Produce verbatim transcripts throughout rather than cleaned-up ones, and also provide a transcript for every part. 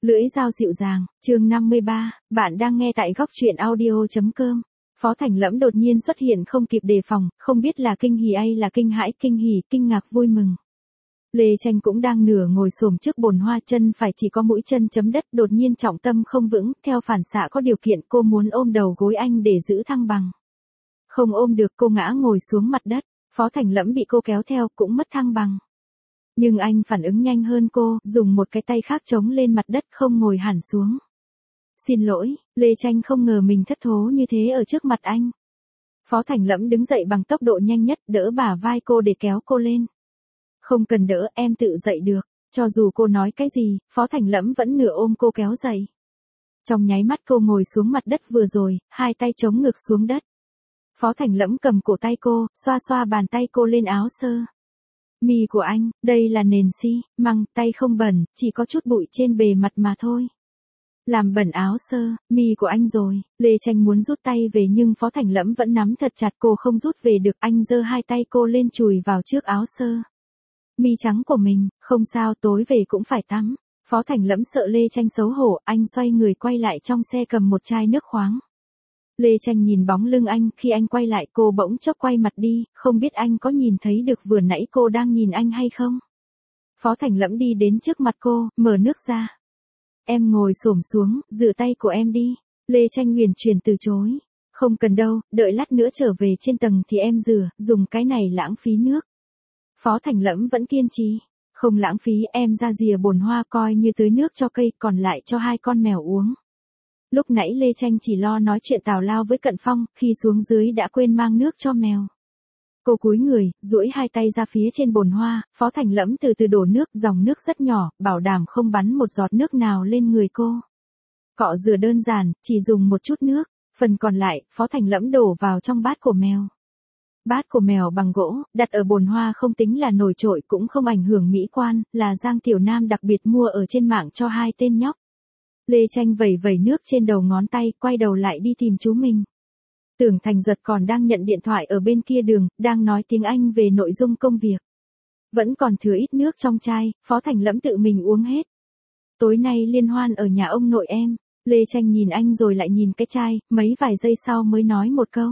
Lưỡi dao dịu dàng, chương năm mươi ba, bạn đang nghe tại góc truyện audio.com. Phó Thành Lẫm đột nhiên xuất hiện không kịp đề phòng, không biết là kinh hỉ hay là kinh hãi, kinh hỉ, kinh ngạc vui mừng. Lê Tranh cũng đang nửa ngồi xổm trước bồn hoa, chân phải chỉ có mũi chân chấm đất, đột nhiên trọng tâm không vững, theo phản xạ có điều kiện cô muốn ôm đầu gối anh để giữ thăng bằng. Không ôm được, cô ngã ngồi xuống mặt đất, Phó Thành Lẫm bị cô kéo theo cũng mất thăng bằng. Nhưng anh phản ứng nhanh hơn cô, dùng một cái tay khác chống lên mặt đất không ngồi hẳn xuống. Xin lỗi, Lê Tranh không ngờ mình thất thố như thế ở trước mặt anh. Phó Thành Lẫm đứng dậy bằng tốc độ nhanh nhất, đỡ bả vai cô để kéo cô lên. Không cần đỡ, em tự dậy được. Cho dù cô nói cái gì, Phó Thành Lẫm vẫn nửa ôm cô kéo dậy. Trong nháy mắt cô ngồi xuống mặt đất vừa rồi, hai tay chống ngực xuống đất. Phó Thành Lẫm cầm cổ tay cô, xoa xoa bàn tay cô lên áo sơ mi của anh, đây là nền xi măng, tay không bẩn, chỉ có chút bụi trên bề mặt mà thôi. Làm bẩn áo sơ mi của anh rồi. Lê Tranh muốn rút tay về nhưng Phó Thành Lẫm vẫn nắm thật chặt, cô không rút về được. Anh giơ hai tay cô lên chùi vào trước áo sơ mi trắng của mình. Không sao, tối về cũng phải tắm. Phó Thành Lẫm sợ Lê Tranh xấu hổ, anh xoay người quay lại trong xe cầm một chai nước khoáng. Lê Tranh nhìn bóng lưng anh, khi anh quay lại cô bỗng chốc quay mặt đi, không biết anh có nhìn thấy được vừa nãy cô đang nhìn anh hay không. Phó Thành Lẫm đi đến trước mặt cô, mở nước ra. Em ngồi xổm xuống, rửa tay của em đi. Lê Tranh huyền chuyển từ chối. Không cần đâu, đợi lát nữa trở về trên tầng thì em rửa, dùng cái này lãng phí nước. Phó Thành Lẫm vẫn kiên trì. Không lãng phí, em ra rìa bồn hoa coi như tưới nước cho cây, còn lại cho hai con mèo uống. Lúc nãy Lê Tranh chỉ lo nói chuyện tào lao với Cận Phong, khi xuống dưới đã quên mang nước cho mèo. Cô cúi người, duỗi hai tay ra phía trên bồn hoa, Phó Thành Lẫm từ từ đổ nước, dòng nước rất nhỏ, bảo đảm không bắn một giọt nước nào lên người cô. Cọ rửa đơn giản, chỉ dùng một chút nước, phần còn lại, Phó Thành Lẫm đổ vào trong bát của mèo. Bát của mèo bằng gỗ, đặt ở bồn hoa không tính là nổi trội cũng không ảnh hưởng mỹ quan, là Giang Tiểu Nam đặc biệt mua ở trên mạng cho hai tên nhóc. Lê Tranh vẩy vẩy nước trên đầu ngón tay, quay đầu lại đi tìm chú mình. Tưởng Thành Duật còn đang nhận điện thoại ở bên kia đường, đang nói tiếng Anh về nội dung công việc. Vẫn còn thừa ít nước trong chai, Phó Thành Lẫm tự mình uống hết. Tối nay liên hoan ở nhà ông nội em. Lê Tranh nhìn anh rồi lại nhìn cái chai, mấy vài giây sau mới nói một câu.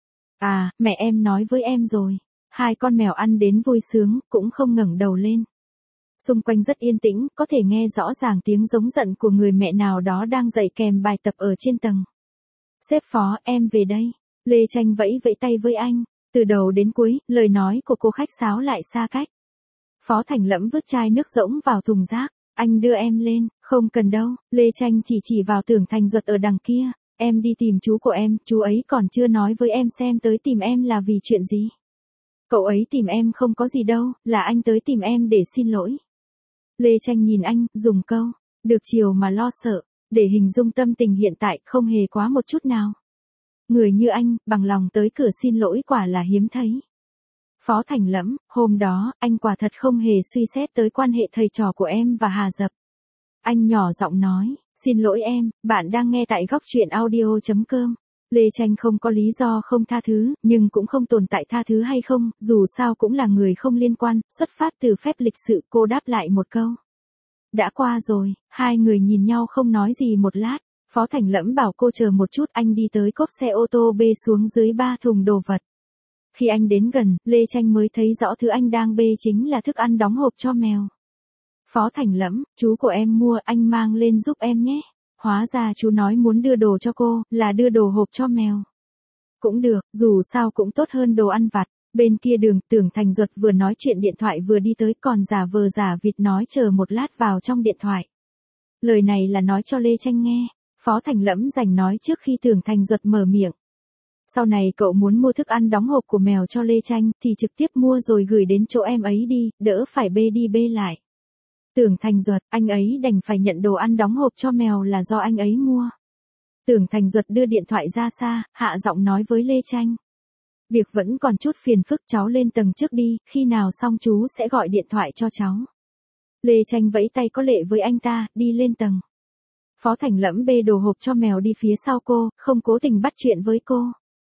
À, mẹ em nói với em rồi. Hai con mèo ăn đến vui sướng, cũng không ngẩng đầu lên. Xung quanh rất yên tĩnh, có thể nghe rõ ràng tiếng giống giận của người mẹ nào đó đang dạy kèm bài tập ở trên tầng. Sếp Phó, em về đây. Lê Tranh vẫy vẫy tay với anh. Từ đầu đến cuối, lời nói của cô khách sáo lại xa cách. Phó Thành Lẫm vứt chai nước rỗng vào thùng rác. Anh đưa em lên. Không cần đâu. Lê Tranh chỉ chỉ vào Tưởng Thành Duật ở đằng kia. Em đi tìm chú của em, chú ấy còn chưa nói với em xem tới tìm em là vì chuyện gì. Cậu ấy tìm em không có gì đâu, là anh tới tìm em để xin lỗi. Lê Tranh nhìn anh, dùng câu, được chiều mà lo sợ, để hình dung tâm tình hiện tại không hề quá một chút nào. Người như anh, bằng lòng tới cửa xin lỗi quả là hiếm thấy. Phó Thành Lẫm, hôm đó, anh quả thật không hề suy xét tới quan hệ thầy trò của em và Hà Dập. Anh nhỏ giọng nói, xin lỗi em, bạn đang nghe tại góc truyện audio.com. Lê Tranh không có lý do không tha thứ, nhưng cũng không tồn tại tha thứ hay không, dù sao cũng là người không liên quan, xuất phát từ phép lịch sự, cô đáp lại một câu. Đã qua rồi, hai người nhìn nhau không nói gì một lát, Phó Thành Lẫm bảo cô chờ một chút, anh đi tới cốp xe ô tô bê xuống dưới ba thùng đồ vật. Khi anh đến gần, Lê Tranh mới thấy rõ thứ anh đang bê chính là thức ăn đóng hộp cho mèo. Phó Thành Lẫm, chú của em mua, anh mang lên giúp em nhé. Hóa ra chú nói muốn đưa đồ cho cô, là đưa đồ hộp cho mèo. Cũng được, dù sao cũng tốt hơn đồ ăn vặt. Bên kia đường, Tưởng Thành Duật vừa nói chuyện điện thoại vừa đi tới, còn giả vờ giả vịt nói chờ một lát vào trong điện thoại. Lời này là nói cho Lê Tranh nghe. Phó Thành Lẫm dành nói trước khi Tưởng Thành Duật mở miệng. Sau này cậu muốn mua thức ăn đóng hộp của mèo cho Lê Tranh, thì trực tiếp mua rồi gửi đến chỗ em ấy đi, đỡ phải bê đi bê lại. Tưởng Thành Duật, anh ấy đành phải nhận đồ ăn đóng hộp cho mèo là do anh ấy mua. Tưởng Thành Duật đưa điện thoại ra xa, hạ giọng nói với Lê Tranh. Việc vẫn còn chút phiền phức, cháu lên tầng trước đi, khi nào xong chú sẽ gọi điện thoại cho cháu. Lê Tranh vẫy tay có lệ với anh ta, đi lên tầng. Phó Thành Lẫm bê đồ hộp cho mèo đi phía sau cô, không cố tình bắt chuyện với cô.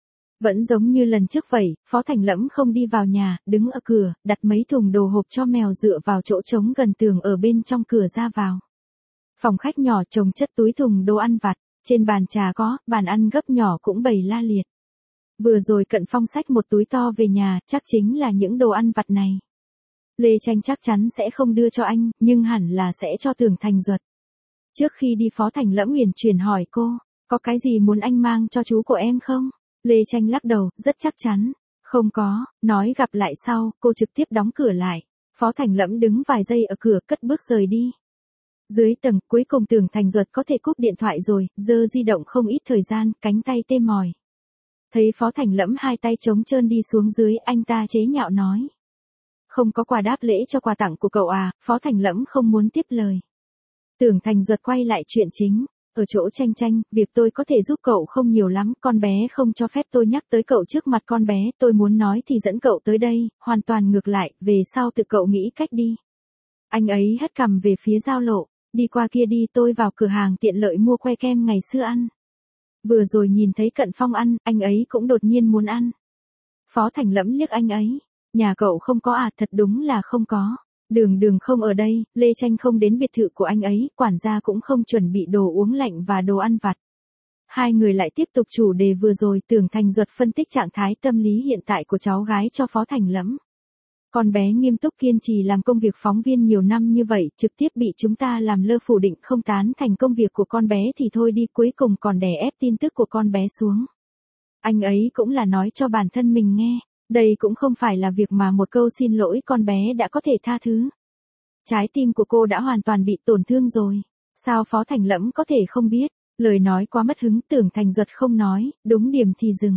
Vẫn giống như lần trước vậy, Phó Thành Lẫm không đi vào nhà, đứng ở cửa, đặt mấy thùng đồ hộp cho mèo dựa vào chỗ trống gần tường ở bên trong cửa ra vào. Phòng khách nhỏ chồng chất túi thùng đồ ăn vặt, trên bàn trà có, bàn ăn gấp nhỏ cũng bày la liệt. Vừa rồi Cận Phong xách một túi to về nhà, chắc chính là những đồ ăn vặt này. Lê Tranh chắc chắn sẽ không đưa cho anh, nhưng hẳn là sẽ cho Tưởng Thành Duật. Trước khi đi Phó Thành Lẫm uyển chuyển hỏi cô, có cái gì muốn anh mang cho chú của em không? Lê Tranh lắc đầu, rất chắc chắn. Không có, nói gặp lại sau, cô trực tiếp đóng cửa lại. Phó Thành Lẫm đứng vài giây ở cửa cất bước rời đi. Dưới tầng, cuối cùng Tưởng Thành Duật có thể cúp điện thoại rồi, giơ di động không ít thời gian, cánh tay tê mỏi. Thấy Phó Thành Lẫm hai tay trống trơn đi xuống dưới, anh ta chế nhạo nói. Không có quà đáp lễ cho quà tặng của cậu à? Phó Thành Lẫm không muốn tiếp lời. Tưởng Thành Duật quay lại chuyện chính. Ở chỗ Tranh Tranh, việc tôi có thể giúp cậu không nhiều lắm, con bé không cho phép tôi nhắc tới cậu trước mặt con bé, tôi muốn nói thì dẫn cậu tới đây, hoàn toàn ngược lại, về sau tự cậu nghĩ cách đi. Anh ấy hất cằm về phía giao lộ, đi qua kia đi, tôi vào cửa hàng tiện lợi mua que kem ngày xưa ăn. Vừa rồi nhìn thấy Cận Phong ăn, anh ấy cũng đột nhiên muốn ăn. Phó Thành Lẫm liếc anh ấy, nhà cậu không có à? Thật đúng là không có. Đường Đường không ở đây, Lê Tranh không đến biệt thự của anh ấy, quản gia cũng không chuẩn bị đồ uống lạnh và đồ ăn vặt. Hai người lại tiếp tục chủ đề vừa rồi. Tưởng Thành Duật phân tích trạng thái tâm lý hiện tại của cháu gái cho Phó Thành Lẫm. Con bé nghiêm túc kiên trì làm công việc phóng viên nhiều năm như vậy, trực tiếp bị chúng ta làm lơ phủ định không tán thành công việc của con bé thì thôi đi, cuối cùng còn đè ép tin tức của con bé xuống. Anh ấy cũng là nói cho bản thân mình nghe. Đây cũng không phải là việc mà một câu xin lỗi con bé đã có thể tha thứ. Trái tim của cô đã hoàn toàn bị tổn thương rồi. Sao Phó Thành Lẫm có thể không biết? Lời nói quá mất hứng, Tưởng Thành Duật không nói, đúng điểm thì dừng.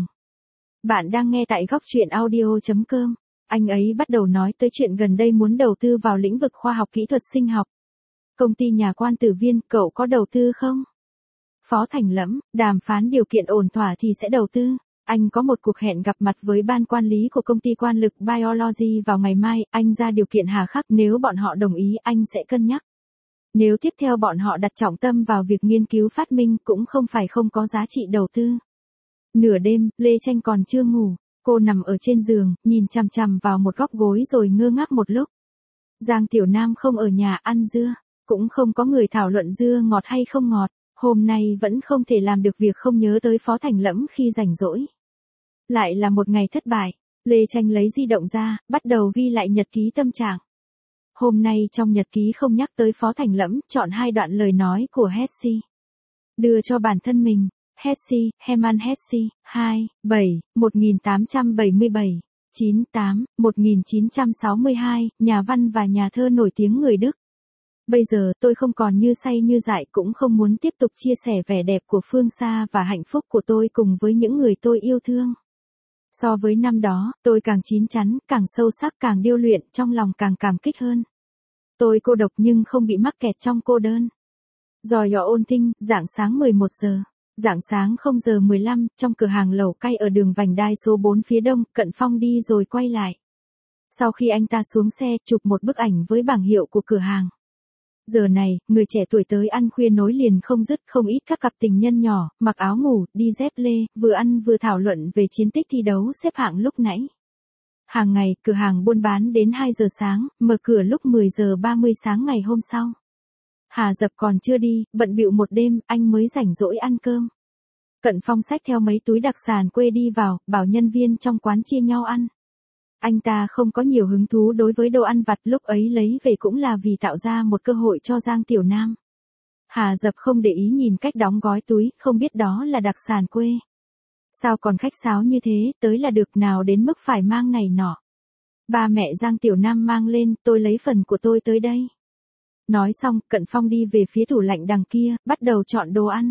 Bạn đang nghe tại góc truyện audio chấm com. Anh ấy bắt đầu nói tới chuyện gần đây muốn đầu tư vào lĩnh vực khoa học kỹ thuật sinh học. Công ty nhà Quan Tử Viên, cậu có đầu tư không? Phó Thành Lẫm, đàm phán điều kiện ổn thỏa thì sẽ đầu tư. Anh có một cuộc hẹn gặp mặt với ban quản lý của công ty Quan Lực Biology vào ngày mai, anh ra điều kiện hà khắc, nếu bọn họ đồng ý anh sẽ cân nhắc. Nếu tiếp theo bọn họ đặt trọng tâm vào việc nghiên cứu phát minh cũng không phải không có giá trị đầu tư. Nửa đêm, Lê Tranh còn chưa ngủ, cô nằm ở trên giường, nhìn chằm chằm vào một góc gối rồi ngơ ngác một lúc. Giang Tiểu Nam không ở nhà ăn dưa, cũng không có người thảo luận dưa ngọt hay không ngọt, hôm nay vẫn không thể làm được việc không nhớ tới Phó Thành Lẫm khi rảnh rỗi. Lại là một ngày thất bại, Lê Tranh lấy di động ra, bắt đầu ghi lại nhật ký tâm trạng. Hôm nay trong nhật ký không nhắc tới Phó Thành Lẫm, chọn hai đoạn lời nói của Hesse. Đưa cho bản thân mình, Hesse, Hermann Hesse, hai, bảy, một nghìn tám trăm bảy mươi bảy, chín tám, một nghìn chín trăm sáu mươi hai, nhà văn và nhà thơ nổi tiếng người Đức. Bây giờ tôi không còn như say như dại, cũng không muốn tiếp tục chia sẻ vẻ đẹp của phương xa và hạnh phúc của tôi cùng với những người tôi yêu thương. So với năm đó, tôi càng chín chắn, càng sâu sắc, càng điêu luyện, trong lòng càng cảm kích hơn. Tôi cô độc nhưng không bị mắc kẹt trong cô đơn. Giò dò ôn tinh, rạng sáng mười một giờ. Rạng sáng không giờ mười lăm, trong cửa hàng lẩu cay ở đường vành đai số bốn phía đông, Cận Phong đi rồi quay lại. Sau khi anh ta xuống xe, chụp một bức ảnh với bảng hiệu của cửa hàng. Giờ này, người trẻ tuổi tới ăn khuya nối liền không dứt, không ít các cặp tình nhân nhỏ, mặc áo ngủ, đi dép lê, vừa ăn vừa thảo luận về chiến tích thi đấu xếp hạng lúc nãy. Hàng ngày, cửa hàng buôn bán đến hai giờ sáng, mở cửa lúc mười giờ ba mươi sáng ngày hôm sau. Hà Dập còn chưa đi, bận bịu một đêm, anh mới rảnh rỗi ăn cơm. Cận Phong xách theo mấy túi đặc sản quê đi vào, bảo nhân viên trong quán chia nhau ăn. Anh ta không có nhiều hứng thú đối với đồ ăn vặt, lúc ấy lấy về cũng là vì tạo ra một cơ hội cho Giang Tiểu Nam. Hà Dập không để ý nhìn cách đóng gói túi, không biết đó là đặc sản quê. Sao còn khách sáo như thế, tới là được, nào đến mức phải mang này nọ. Ba mẹ Giang Tiểu Nam mang lên, tôi lấy phần của tôi tới đây. Nói xong, Cận Phong đi về phía tủ lạnh đằng kia, bắt đầu chọn đồ ăn.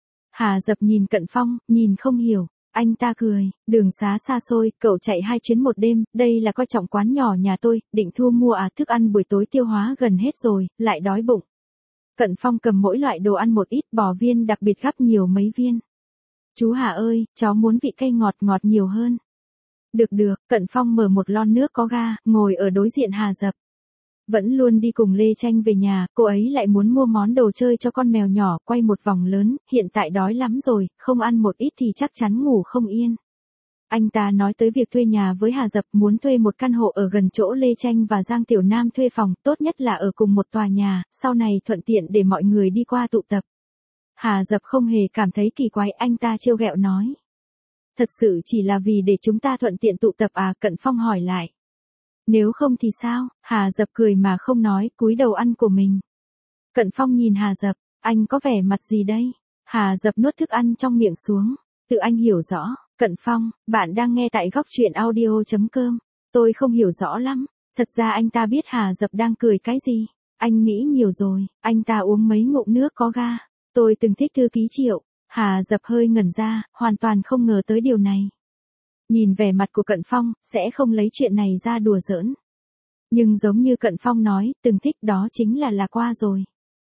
Hà Dập nhìn Cận Phong, nhìn không hiểu. Anh ta cười, đường xá xa xôi, cậu chạy hai chuyến một đêm, đây là coi trọng quán nhỏ nhà tôi, định thu mua à, thức ăn buổi tối tiêu hóa gần hết rồi, lại đói bụng. Cận Phong cầm mỗi loại đồ ăn một ít, bò viên đặc biệt gắp nhiều mấy viên. Chú Hà ơi, cháu muốn vị cay ngọt ngọt nhiều hơn. Được được, Cận Phong mở một lon nước có ga, ngồi ở đối diện Hà Dập. Vẫn luôn đi cùng Lê Tranh về nhà, cô ấy lại muốn mua món đồ chơi cho con mèo nhỏ, quay một vòng lớn, hiện tại đói lắm rồi, không ăn một ít thì chắc chắn ngủ không yên. Anh ta nói tới việc thuê nhà với Hà Dập, muốn thuê một căn hộ ở gần chỗ Lê Tranh và Giang Tiểu Nam thuê phòng, tốt nhất là ở cùng một tòa nhà, sau này thuận tiện để mọi người đi qua tụ tập. Hà Dập không hề cảm thấy kỳ quái, anh ta trêu ghẹo nói. Thật sự chỉ là vì để chúng ta thuận tiện tụ tập à? Cận Phong hỏi lại. Nếu không thì sao? Hà Dập cười mà không nói, cúi đầu ăn của mình. Cận Phong nhìn Hà Dập, anh có vẻ mặt gì đây? Hà Dập nuốt thức ăn trong miệng xuống, tự anh hiểu rõ. Cận Phong, bạn đang nghe tại góc truyện audio.com. Tôi không hiểu rõ lắm. Thật ra anh ta biết Hà Dập đang cười cái gì. Anh nghĩ nhiều rồi, anh ta uống mấy ngụm nước có ga. Tôi từng thích thư ký Triệu. Hà Dập hơi ngẩn ra, hoàn toàn không ngờ tới điều này. Nhìn vẻ mặt của Cận Phong, sẽ không lấy chuyện này ra đùa giỡn. Nhưng giống như Cận Phong nói, từng thích đó chính là là qua rồi.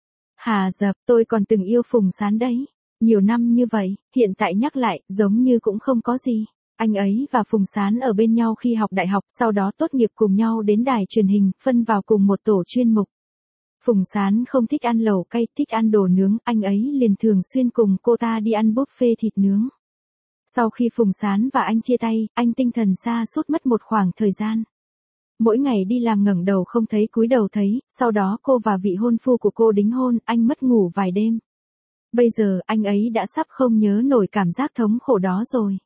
Hà Dập, tôi còn từng yêu Phùng Sán đấy. Nhiều năm như vậy, hiện tại nhắc lại, giống như cũng không có gì. Anh ấy và Phùng Sán ở bên nhau khi học đại học, sau đó tốt nghiệp cùng nhau đến đài truyền hình, phân vào cùng một tổ chuyên mục. Phùng Sán không thích ăn lẩu cay, thích ăn đồ nướng, anh ấy liền thường xuyên cùng cô ta đi ăn buffet thịt nướng. Sau khi Phùng Sán và anh chia tay, anh tinh thần sa sút mất một khoảng thời gian. Mỗi ngày đi làm ngẩng đầu không thấy cúi đầu thấy, sau đó cô và vị hôn phu của cô đính hôn, anh mất ngủ vài đêm. Bây giờ anh ấy đã sắp không nhớ nổi cảm giác thống khổ đó rồi.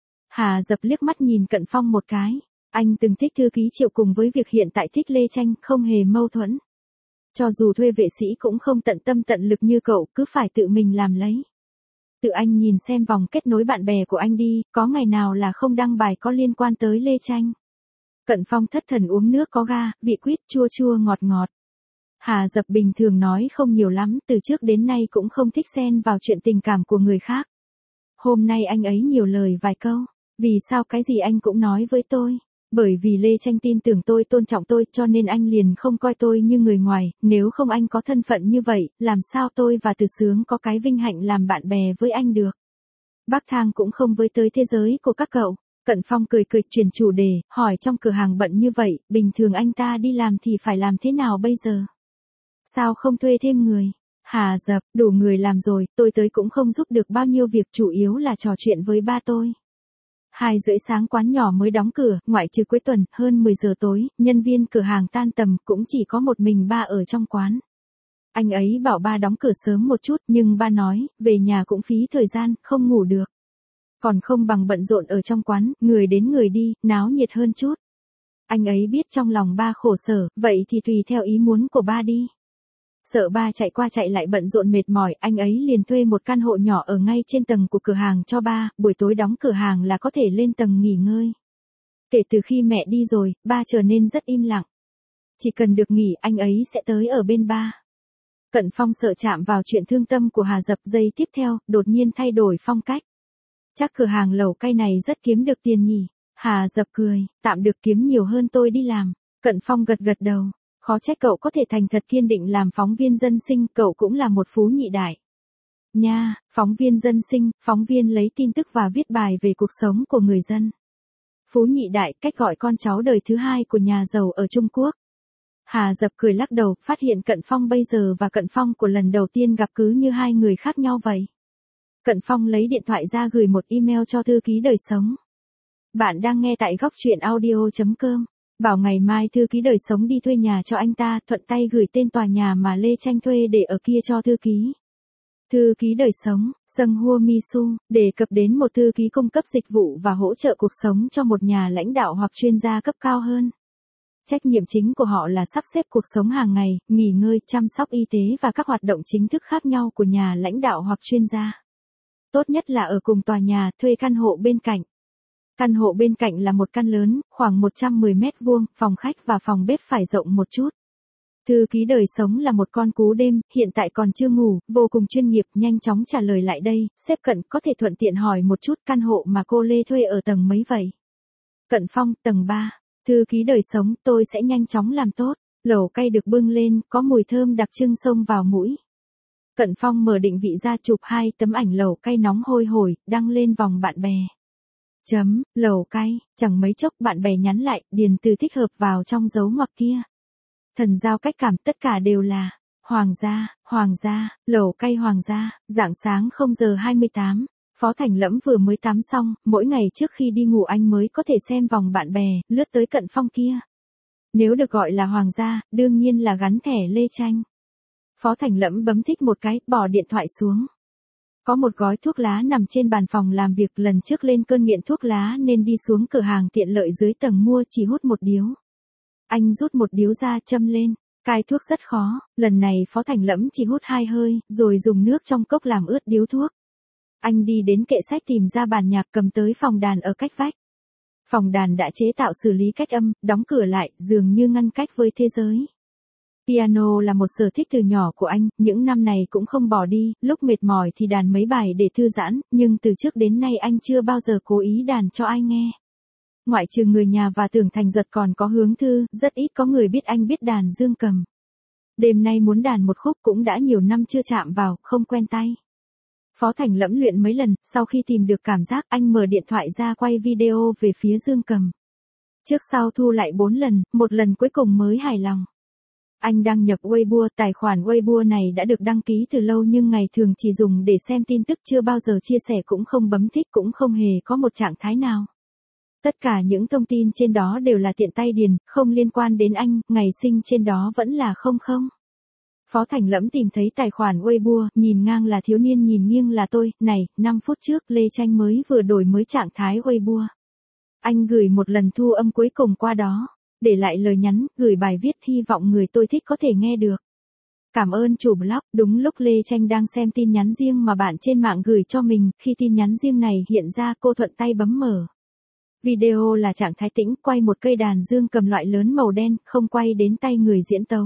Hà Dập liếc mắt nhìn Cận Phong một cái. Anh từng thích thư ký Triệu cùng với việc hiện tại thích Lê Tranh, không hề mâu thuẫn. Cho dù thuê vệ sĩ cũng không tận tâm tận lực như cậu, cứ phải tự mình làm lấy. Tự anh nhìn xem vòng kết nối bạn bè của anh đi, có ngày nào là không đăng bài có liên quan tới Lê Tranh. Cận Phong thất thần uống nước có ga, vị quýt chua chua ngọt ngọt. Hà Dập bình thường nói không nhiều lắm, từ trước đến nay cũng không thích xen vào chuyện tình cảm của người khác. Hôm nay anh ấy nhiều lời vài câu, vì sao cái gì anh cũng nói với tôi. Bởi vì Lê Tranh tin tưởng tôi, tôn trọng tôi, cho nên anh liền không coi tôi như người ngoài, nếu không anh có thân phận như vậy, làm sao tôi và Từ Sướng có cái vinh hạnh làm bạn bè với anh được. Bác Thang cũng không với tới thế giới của các cậu. Cận Phong cười cười chuyển chủ đề, hỏi trong cửa hàng bận như vậy, bình thường anh ta đi làm thì phải làm thế nào bây giờ? Sao không thuê thêm người? Hà Dập, đủ người làm rồi, tôi tới cũng không giúp được bao nhiêu việc, chủ yếu là trò chuyện với ba tôi. Hai rưỡi sáng quán nhỏ mới đóng cửa, ngoại trừ cuối tuần, hơn mười giờ tối, nhân viên cửa hàng tan tầm, cũng chỉ có một mình ba ở trong quán. Anh ấy bảo ba đóng cửa sớm một chút, nhưng ba nói, về nhà cũng phí thời gian, không ngủ được. Còn không bằng bận rộn ở trong quán, người đến người đi, náo nhiệt hơn chút. Anh ấy biết trong lòng ba khổ sở, vậy thì tùy theo ý muốn của ba đi. Sợ ba chạy qua chạy lại bận rộn mệt mỏi, anh ấy liền thuê một căn hộ nhỏ ở ngay trên tầng của cửa hàng cho ba, buổi tối đóng cửa hàng là có thể lên tầng nghỉ ngơi. Kể từ khi mẹ đi rồi, ba trở nên rất im lặng. Chỉ cần được nghỉ, anh ấy sẽ tới ở bên ba. Cận Phong sợ chạm vào chuyện thương tâm của Hà Dập, giây tiếp theo, đột nhiên thay đổi phong cách. Chắc cửa hàng lẩu cay này rất kiếm được tiền nhỉ? Hà Dập cười, tạm được, kiếm nhiều hơn tôi đi làm. Cận Phong gật gật đầu. Khó trách cậu có thể thành thật kiên định làm phóng viên dân sinh, cậu cũng là một phú nhị đại. Nha, phóng viên dân sinh, phóng viên lấy tin tức và viết bài về cuộc sống của người dân. Phú nhị đại, cách gọi con cháu đời thứ hai của nhà giàu ở Trung Quốc. Hà Dập cười lắc đầu, phát hiện Cận Phong bây giờ và Cận Phong của lần đầu tiên gặp cứ như hai người khác nhau vậy. Cận Phong lấy điện thoại ra gửi một email cho thư ký đời sống. Bạn đang nghe tại góc truyện audio.com. Bảo ngày mai thư ký đời sống đi thuê nhà cho anh ta, thuận tay gửi tên tòa nhà mà Lê Tranh thuê để ở kia cho thư ký. Thư ký đời sống, Sung Hua Mi Su, đề cập đến một thư ký cung cấp dịch vụ và hỗ trợ cuộc sống cho một nhà lãnh đạo hoặc chuyên gia cấp cao hơn. Trách nhiệm chính của họ là sắp xếp cuộc sống hàng ngày, nghỉ ngơi, chăm sóc y tế và các hoạt động chính thức khác nhau của nhà lãnh đạo hoặc chuyên gia. Tốt nhất là ở cùng tòa nhà, thuê căn hộ bên cạnh. Căn hộ bên cạnh là một căn lớn, khoảng một trăm mười mét vuông, phòng khách và phòng bếp phải rộng một chút. Thư ký đời sống là một con cú đêm, hiện tại còn chưa ngủ, vô cùng chuyên nghiệp, nhanh chóng trả lời lại đây, sếp Cận có thể thuận tiện hỏi một chút căn hộ mà cô Lê thuê ở tầng mấy vậy? Cận Phong, tầng ba. Thư ký đời sống, tôi sẽ nhanh chóng làm tốt. Lẩu cay được bưng lên, có mùi thơm đặc trưng xông vào mũi. Cận Phong mở định vị ra chụp hai tấm ảnh lẩu cay nóng hôi hổi, đăng lên vòng bạn bè. Chấm, lẩu cay, chẳng mấy chốc bạn bè nhắn lại, điền từ thích hợp vào trong dấu ngoặc kia. Thần giao cách cảm, tất cả đều là Hoàng gia, Hoàng gia, lẩu cay Hoàng gia, rạng sáng không giờ hai mươi tám Phó Thành Lẫm vừa mới tắm xong, mỗi ngày trước khi đi ngủ anh mới có thể xem vòng bạn bè, lướt tới Cận Phong kia. Nếu được gọi là hoàng gia, đương nhiên là gắn thẻ Lê Tranh. Phó Thành Lẫm bấm thích một cái, bỏ điện thoại xuống. Có một gói thuốc lá nằm trên bàn phòng làm việc, lần trước lên cơn nghiện thuốc lá nên đi xuống cửa hàng tiện lợi dưới tầng mua, chỉ hút một điếu. Anh rút một điếu ra châm lên, cai thuốc rất khó, lần này Phó Thành Lẫm chỉ hút hai hơi, rồi dùng nước trong cốc làm ướt điếu thuốc. Anh đi đến kệ sách tìm ra bản nhạc, cầm tới phòng đàn ở cách vách. Phòng đàn đã chế tạo xử lý cách âm, đóng cửa lại, dường như ngăn cách với thế giới. Piano là một sở thích từ nhỏ của anh, những năm này cũng không bỏ đi, lúc mệt mỏi thì đàn mấy bài để thư giãn, nhưng từ trước đến nay anh chưa bao giờ cố ý đàn cho ai nghe. Ngoại trừ người nhà và Tưởng Thành Duật còn có Hướng Thư, rất ít có người biết anh biết đàn dương cầm. Đêm nay muốn đàn một khúc cũng đã nhiều năm chưa chạm vào, không quen tay. Phó Thành Lẫm luyện mấy lần, sau khi tìm được cảm giác anh mở điện thoại ra quay video về phía dương cầm. Trước sau thu lại bốn lần, một lần cuối cùng mới hài lòng. Anh đăng nhập Weibo, tài khoản Weibo này đã được đăng ký từ lâu nhưng ngày thường chỉ dùng để xem tin tức, chưa bao giờ chia sẻ, cũng không bấm thích, cũng không hề có một trạng thái nào. Tất cả những thông tin trên đó đều là tiện tay điền, không liên quan đến anh, ngày sinh trên đó vẫn là không không. Phó Thành Lẫm tìm thấy tài khoản Weibo, nhìn ngang là thiếu niên, nhìn nghiêng là tôi, này, năm phút trước Lê Tranh mới vừa đổi mới trạng thái Weibo. Anh gửi một lần thu âm cuối cùng qua đó, để lại lời nhắn, gửi bài viết, hy vọng người tôi thích có thể nghe được. Cảm ơn chủ blog. Đúng lúc Lê Tranh đang xem tin nhắn riêng mà bạn trên mạng gửi cho mình, khi tin nhắn riêng này hiện ra cô thuận tay bấm mở. Video là trạng thái tĩnh, quay một cây đàn dương cầm loại lớn màu đen, không quay đến tay người diễn tấu.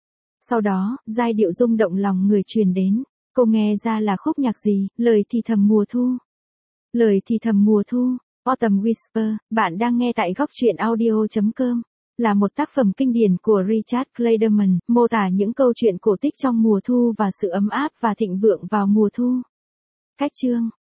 Sau đó, giai điệu rung động lòng người truyền đến, cô nghe ra là khúc nhạc gì, lời thì thầm mùa thu. Lời thì thầm mùa thu, Autumn Whisper, bạn đang nghe tại góc truyện audio chấm com. Là một tác phẩm kinh điển của Richard Clayderman, mô tả những câu chuyện cổ tích trong mùa thu và sự ấm áp và thịnh vượng vào mùa thu. Cách chương